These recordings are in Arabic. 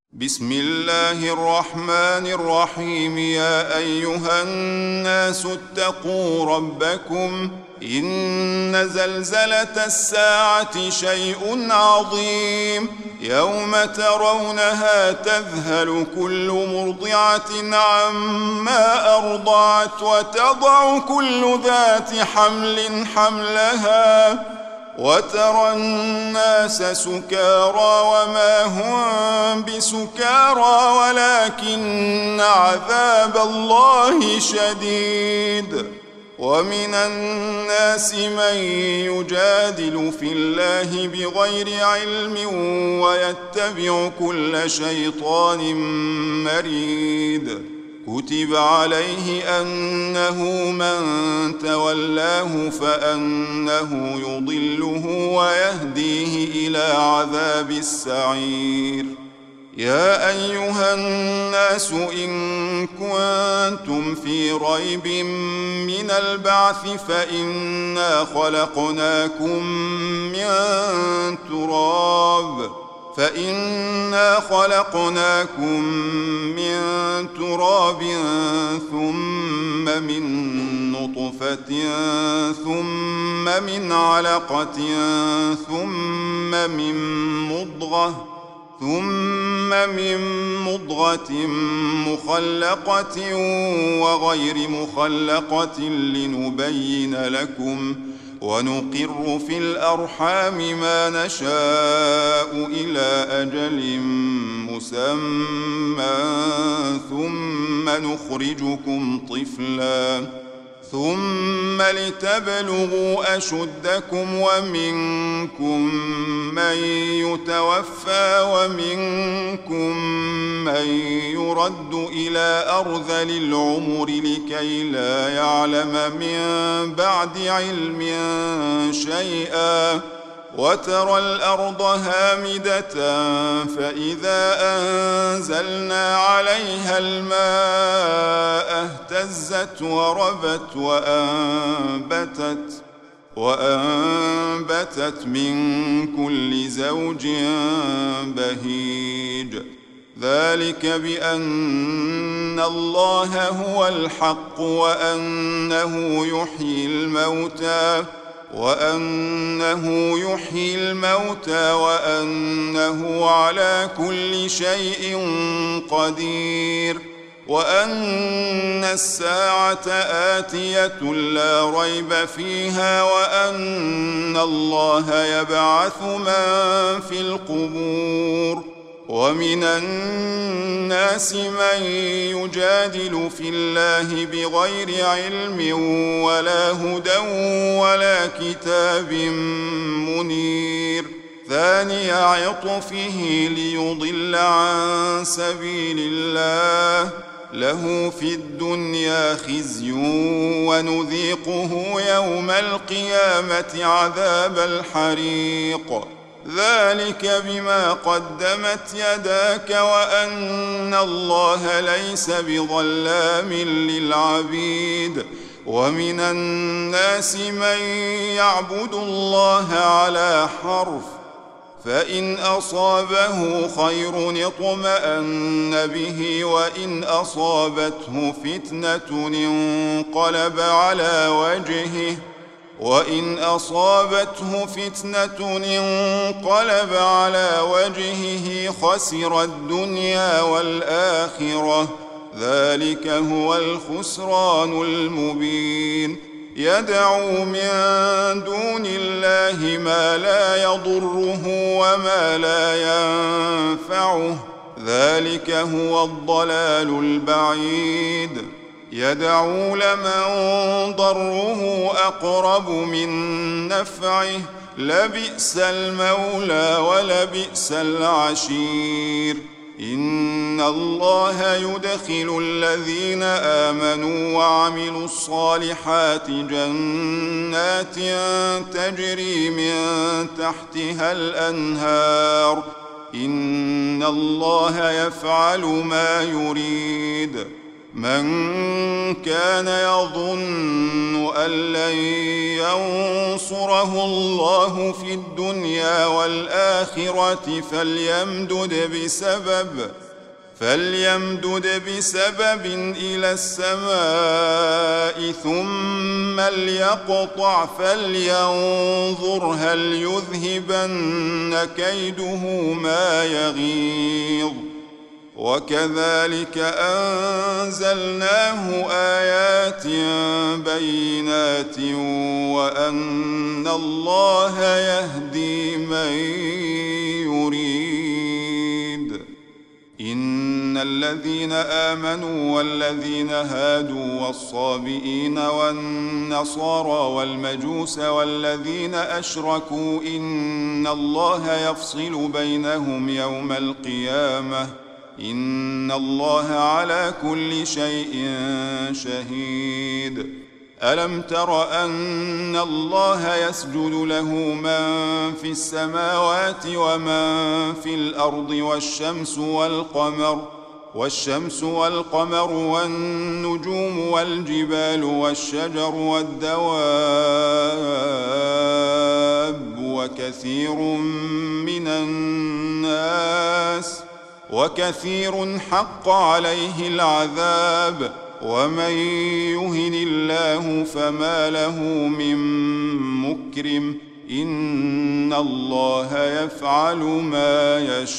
بسم الله الرحمن الرحيم. يا أيها الناس اتقوا ربكم إن زلزلة الساعة شيء عظيم. يوم ترونها تذهل كل مرضعة عما أرضعت وتضع كل ذات حمل حملها وترى الناس سكارى وما هم بسكارى ولكن عذاب الله شديد. ومن الناس من يجادل في الله بغير علم ويتبع كل شيطان مريد. كتب عليه أنه من تولاه فأنه يضله ويهديه إلى عذاب السعير. يا أيها الناس إن كنتم في ريب من البعث فإنا خلقناكم من تراب ثم من نطفة ثم من علقة ثم من مضغة مخلقة وغير مخلقة لنبين لكم ونقر في الأرحام ما نشاء إلى أجل مسمى ثم نخرجكم طفلا ثم لتبلغوا أشدكم ومنكم من يتوفى ومنكم من يرد إلى أرذل العمر لكي لا يعلم من بعد علم شيئا. وترى الأرض هامدة فإذا أنزلنا عليها الماء اهتزت وربت وأنبتت من كل زوج بهيج. ذلك بأن الله هو الحق وأنه يحيي الموتى وأنه على كل شيء قدير وأن الساعة آتية لا ريب فيها وأن الله يبعث من في القبور. ومن الناس من يجادل في الله بغير علم ولا هدى ولا كتاب منير. ثاني عطفه ليضل عن سبيل الله له في الدنيا خزي ونذيقه يوم القيامة عذاب الحريق. ذلك بما قدمت يداك وأن الله ليس بظلام للعبيد. ومن الناس من يعبد الله على حرف فإن أصابه خير اطمأن به وإن أصابته فتنة انقلب على وجهه خسر الدنيا والآخرة. ذلك هو الخسران المبين. يدعو من دون الله ما لا يضره وما لا ينفعه. ذلك هو الضلال البعيد. يدعو لمن ضره أقرب من نفعه لبئس المولى ولبئس العشير. إن الله يدخل الذين آمنوا وعملوا الصالحات جنات تجري من تحتها الأنهار. إن الله يفعل ما يريد. من كان يظن أن لن ينصره الله في الدنيا والآخرة فليمدد بسبب إلى السماء ثم ليقطع فلينظر هل يذهبن كيده ما يغيظ. وكذلك أنزلناه آيات بينات وأن الله يهدي من يريد. إن الذين آمنوا والذين هادوا والصابئين والنصارى والمجوس والذين أشركوا إن الله يفصل بينهم يوم القيامة إن الله على كل شيء شهيد. ألم تر أن الله يسجد له من في السماوات ومن في الأرض والشمس والقمر والنجوم والجبال والشجر والدواب وكثير حق عليه العذاب ومن يهن الله فما له من مكرم إن الله يفعل ما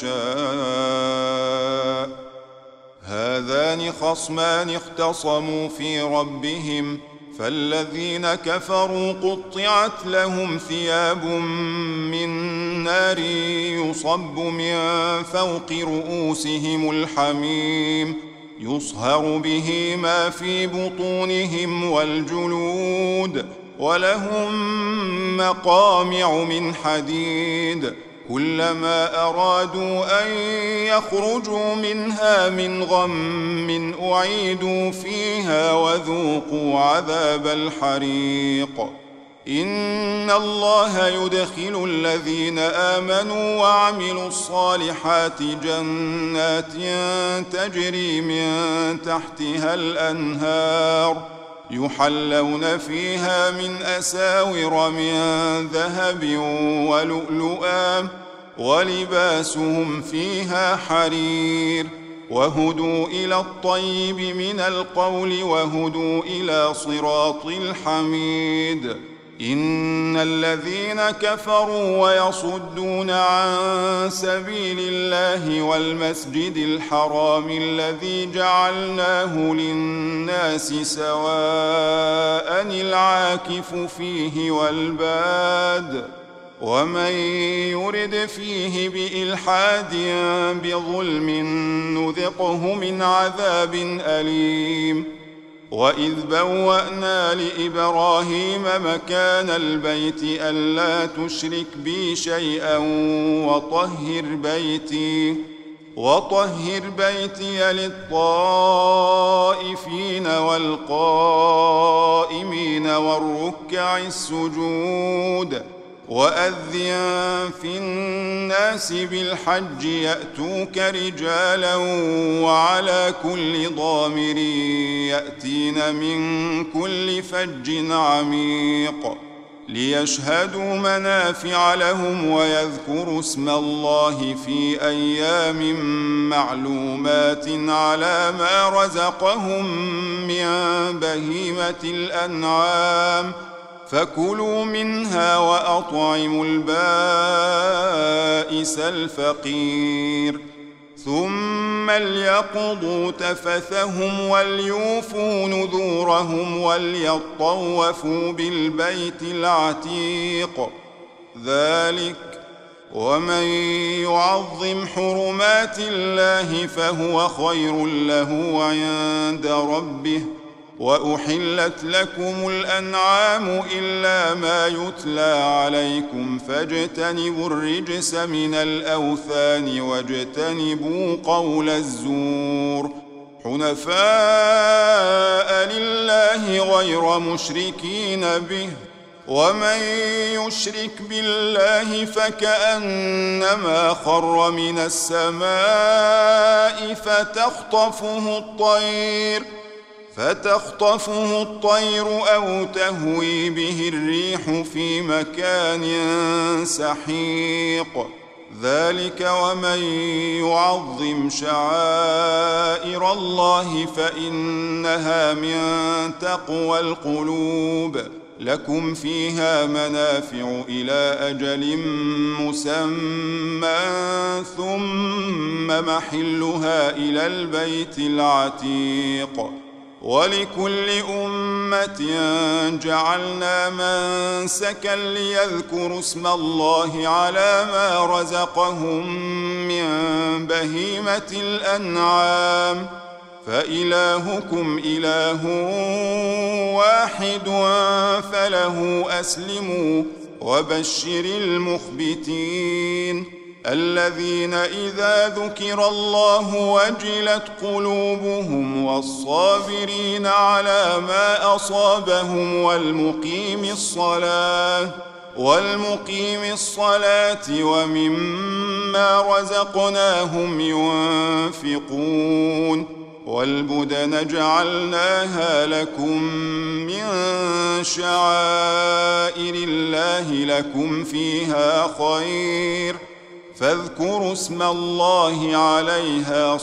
يشاء. هذان خصمان اختصموا في ربهم فالذين كفروا قطعت لهم ثياب من نار يصب من فوق رؤوسهم الحميم يصهر به ما في بطونهم والجلود ولهم مقامع من حديد كلما أرادوا أن يخرجوا منها من غم أعيدوا فيها وذوقوا عذاب الحريق. إن الله يدخل الذين آمنوا وعملوا الصالحات جنات تجري من تحتها الأنهار يحلون فيها من أساور من ذهب ولؤلؤا ولباسهم فيها حرير وهدوا إلى الطيب من القول وهدوا إلى صراط الحميد. إن الذين كفروا ويصدون عن سبيل الله والمسجد الحرام الذي جعلناه للناس سواء العاكف فيه والباد ومن يرد فيه بإلحاد بظلم نذقه من عذاب أليم. وإذ بوأنا لإبراهيم مكان البيت ألا تشرك بي شيئا وطهر بيتي للطائفين والقائمين والركع السجود وأذن في الناس بالحج يأتوك رجالا وعلى كل ضامر يأتين من كل فج عميق ليشهدوا منافع لهم ويذكروا اسم الله في أيام معلومات على ما رزقهم من بهيمة الأنعام فكلوا منها وأطعموا البائس الفقير ثم ليقضوا تفثهم وليوفوا نذورهم وليطوفوا بالبيت العتيق. ذلك ومن يعظم حرمات الله فهو خير له عند ربه. وأحلت لكم الأنعام إلا ما يتلى عليكم فاجتنبوا الرجس من الأوثان واجتنبوا قول الزور حنفاء لله غير مشركين به ومن يشرك بالله فكأنما خر من السماء فتخطفه الطير أو تهوي به الريح في مكان سحيق. ذلك ومن يعظم شعائر الله فإنها من تقوى القلوب. لكم فيها منافع إلى أجل مسمى ثم محلها إلى البيت العتيق. ولكل أمة جعلنا منسكا ليذكروا اسم الله على ما رزقهم من بهيمة الأنعام فإلهكم إله واحد فله أسلموا وبشر المخبتين الذين إذا ذكر الله وجلت قلوبهم والصابرين على ما أصابهم والمقيم الصلاة ومما رزقناهم ينفقون. والبدن جعلناها لكم من شعائر الله لكم فيها خير فاذكروا اسم الله عليها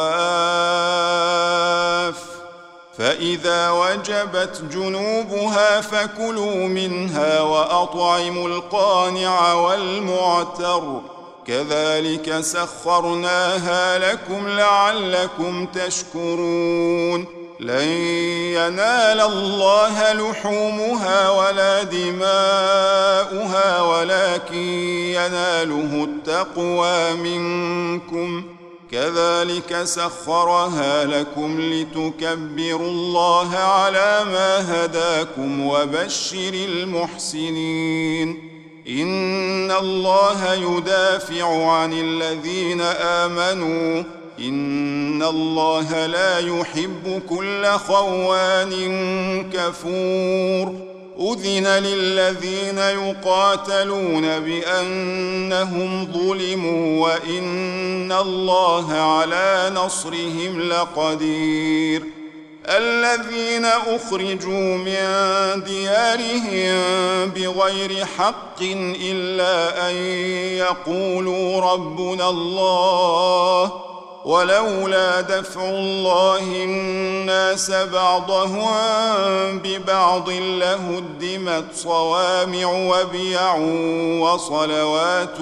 صواف. فإذا وجبت جنوبها فكلوا منها وأطعموا القانع والمعتر كذلك سخرناها لكم لعلكم تشكرون. لن ينال الله لحومها ولا دماؤها ولكن يناله التقوى منكم كذلك سخرها لكم لتكبروا الله على ما هداكم وبشر المحسنين. إن الله يدافع عن الذين آمنوا إن الله لا يحب كل خوان كفور. أذن للذين يقاتلون بأنهم ظلموا وإن الله على نصرهم لقدير. الذين أخرجوا من ديارهم بغير حق إلا أن يقولوا ربنا الله ولولا دفع الله الناس بعضهم ببعض لهدمت صوامع وبيع وصلوات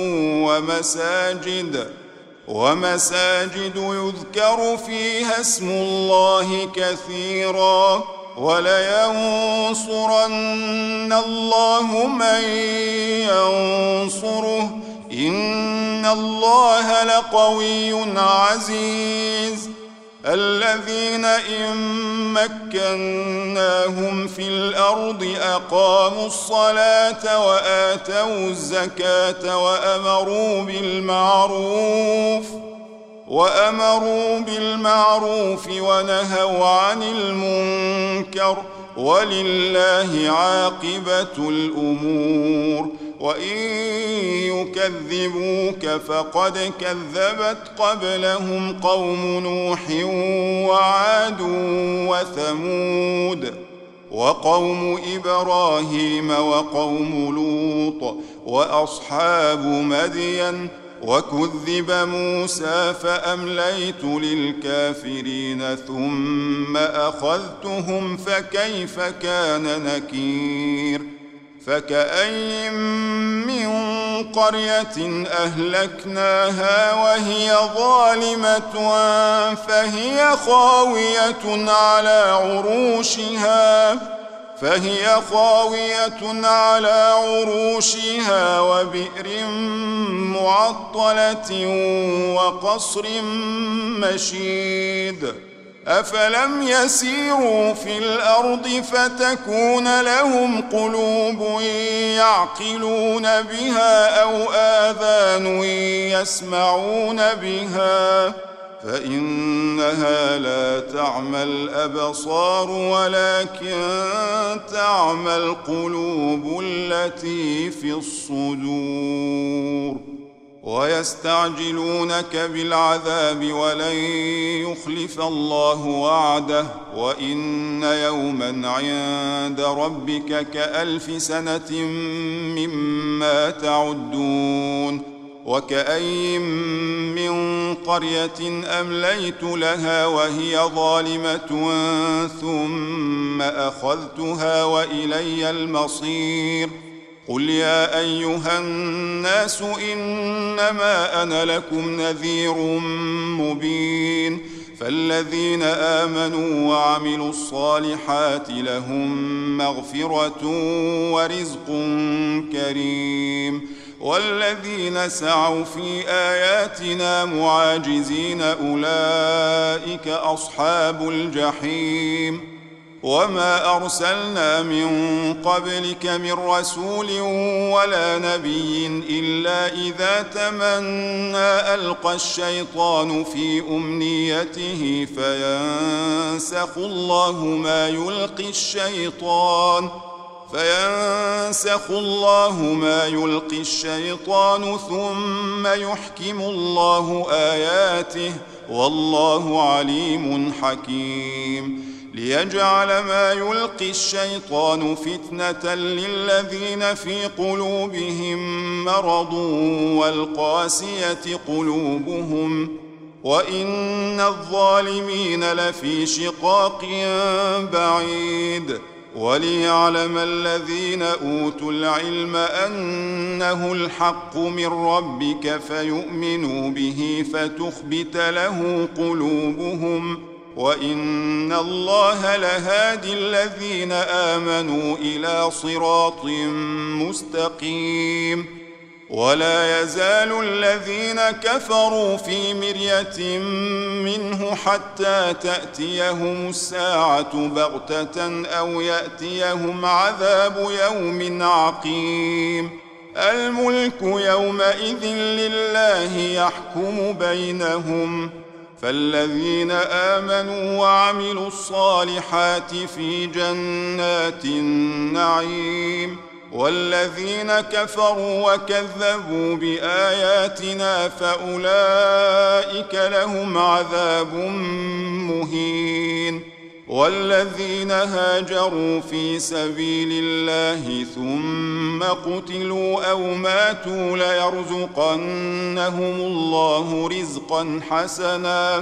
ومساجد يذكر فيها اسم الله كثيرا ولينصرن الله من ينصره إن الله لقوي عزيز. الذين إن مكناهم في الأرض أقاموا الصلاة وآتوا الزكاة وأمروا بالمعروف ونهوا عن المنكر ولله عاقبة الأمور. وإن يكذبوك فقد كذبت قبلهم قوم نوح وعاد وثمود وقوم إبراهيم وقوم لوط وأصحاب مدين وكذب موسى فأمليت للكافرين ثم أخذتهم فكيف كان نكير. فكأين من قرية أهلكناها وهي ظالمة فهي خاوية على عروشها وبئر معطلة وقصر مشيد. أفلم يسيروا في الأرض فتكون لهم قلوب يعقلون بها أو آذان يسمعون بها فإنها لا تعمى الأبصار ولكن تعمى القلوب التي في الصدور. ويستعجلونك بالعذاب ولن يخلف الله وعده وإن يوما عند ربك كألف سنة مما تعدون. وكأي من قرية أمليت لها وهي ظالمة ثم أخذتها وإلي المصير. قل يا أيها الناس إنما أنا لكم نذير مبين. فالذين آمنوا وعملوا الصالحات لهم مغفرة ورزق كريم. والذين سعوا في آياتنا معاجزين أولئك أصحاب الجحيم. وما أرسلنا من قبلك من رسول ولا نبي إلا إذا تمنى ألقى الشيطان في أمنيته فينسخ الله ما يلقي الشيطان ثم يحكم الله آياته والله عليم حكيم. ليجعل ما يلقي الشيطان فتنة للذين في قلوبهم مرض والقاسية قلوبهم وإن الظالمين لفي شقاق بعيد. وليعلم الذين أوتوا العلم أنه الحق من ربك فيؤمنوا به فتخبت له قلوبهم وإن الله لهادي الذين آمنوا إلى صراط مستقيم. ولا يزال الذين كفروا في مرية منه حتى تأتيهم الساعة بغتة أو يأتيهم عذاب يوم عقيم. الملك يومئذ لله يحكم بينهم. فالذين آمنوا وعملوا الصالحات في جنات النعيم والذين كفروا وكذبوا بآياتنا فأولئك لهم عذاب مهين. والذين هاجروا في سبيل الله ثم قتلوا أو ماتوا ليرزقنهم الله رزقا حسنا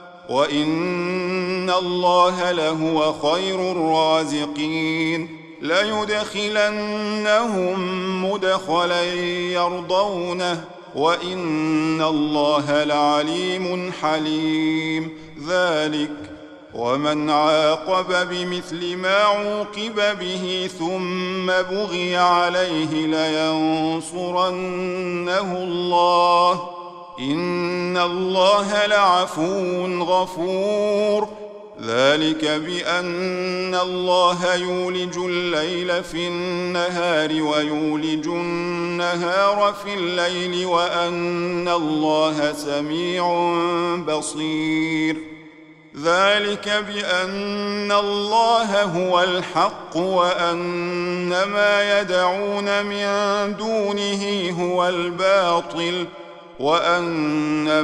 وإن الله لهو خير الرازقين. ليدخلنهم مدخلا يرضونه وإن الله لعليم حليم. ذلك ومن عاقب بمثل ما عوقب به ثم بغي عليه لينصرنه الله إن الله لعفو غفور. ذلك بأن الله يولج الليل في النهار ويولج النهار في الليل وأن الله سميع بصير. ذلك بأن الله هو الحق وأن ما يدعون من دونه هو الباطل وأن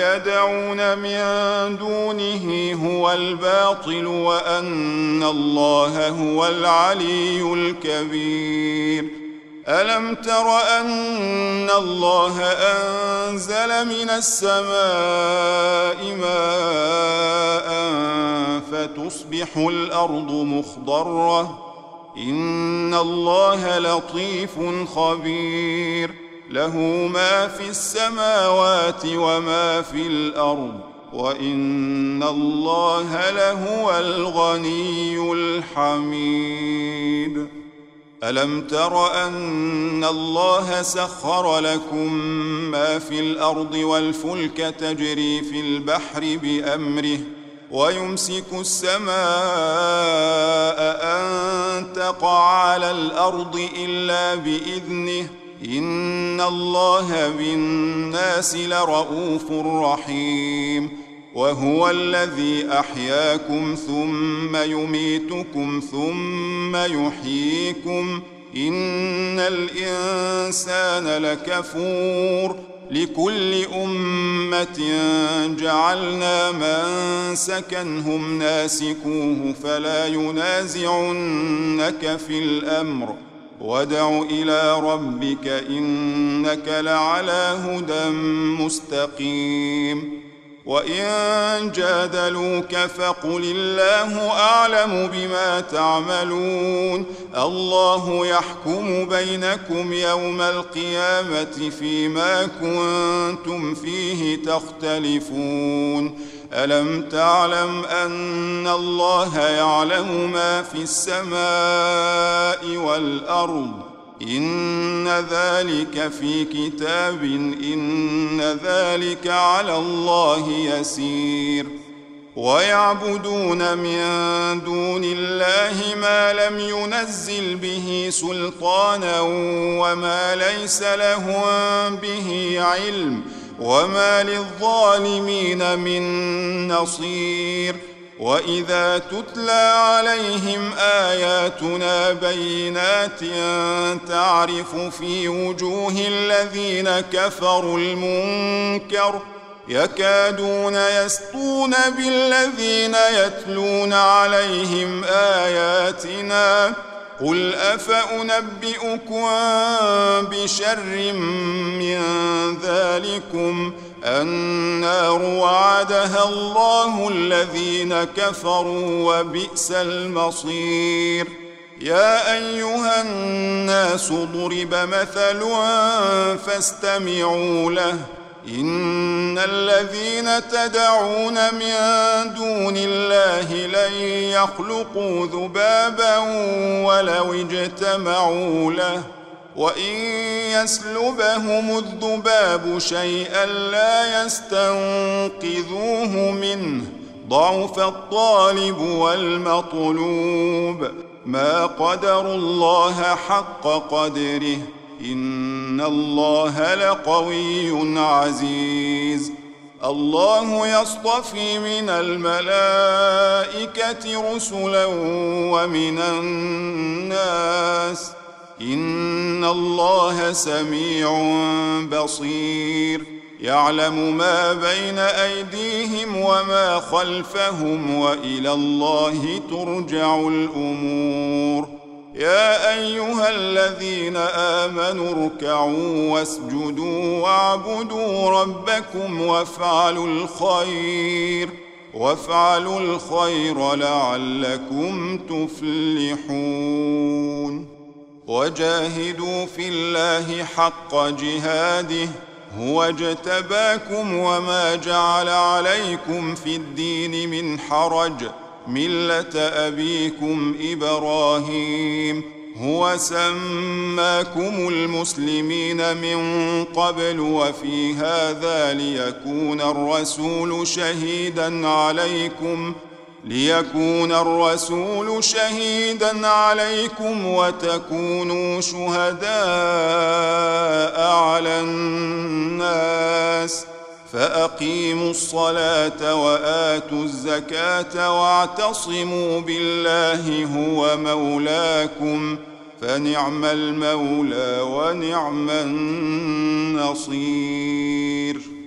الله هو العلي الكبير. ألم تر أن الله أنزل من السماء ماء فتصبح الأرض مخضرة إن الله لطيف خبير. له ما في السماوات وما في الأرض وإن الله لهو الغني الحميد. ألم تر أن الله سخر لكم ما في الأرض والفلك تجري في البحر بأمره ويمسك السماء أن تقع على الأرض إلا بإذنه إن الله بالناس لرؤوف رحيم. وهو الذي أحياكم ثم يميتكم ثم يحييكم إن الإنسان لكفور لكل أمة جعلنا منسكا هم ناسكوه فلا ينازعنك في الأمر وادع إلى ربك إنك لعلى هدى مستقيم وإن جادلوك فقل الله أعلم بما تعملون الله يحكم بينكم يوم القيامة فيما كنتم فيه تختلفون ألم تعلم أن الله يعلم ما في السماء والأرض إن ذلك في كتاب إن ذلك على الله يسير ويعبدون من دون الله ما لم ينزل به سلطانا وما ليس لهم به علم وما للظالمين من نصير وإذا تتلى عليهم آياتنا بينات تعرف في وجوه الذين كفروا المنكر يكادون يسطون بالذين يتلون عليهم آياتنا قل أفأنبئكم بشر من ذلكم النار وعدها الله الذين كفروا وبئس المصير يا أيها الناس ضرب مثل فاستمعوا له إن الذين تدعون من دون الله لن يخلقوا ذبابا ولو اجتمعوا له وإن يسلبهم الذباب شيئا لا يستنقذوه منه ضعف الطالب والمطلوب ما قدروا الله حق قدره إن الله لقوي عزيز الله يصطفي من الملائكة رسلا ومن الناس إن الله سميع بصير يعلم ما بين أيديهم وما خلفهم وإلى الله ترجع الأمور يا أيها الذين آمنوا اركعوا واسجدوا واعبدوا ربكم وافعلوا الخير لعلكم تفلحون وجاهدوا في الله حق جهاده هو اجتباكم وما جعل عليكم في الدين من حرج ملة أبيكم إبراهيم هو سماكم المسلمين من قبل وفي هذا ليكون الرسول شهيدا عليكم وتكونوا شهداء على الناس فأقيموا الصلاة وآتوا الزكاة واعتصموا بالله هو مولاكم فنعم المولى ونعم النصير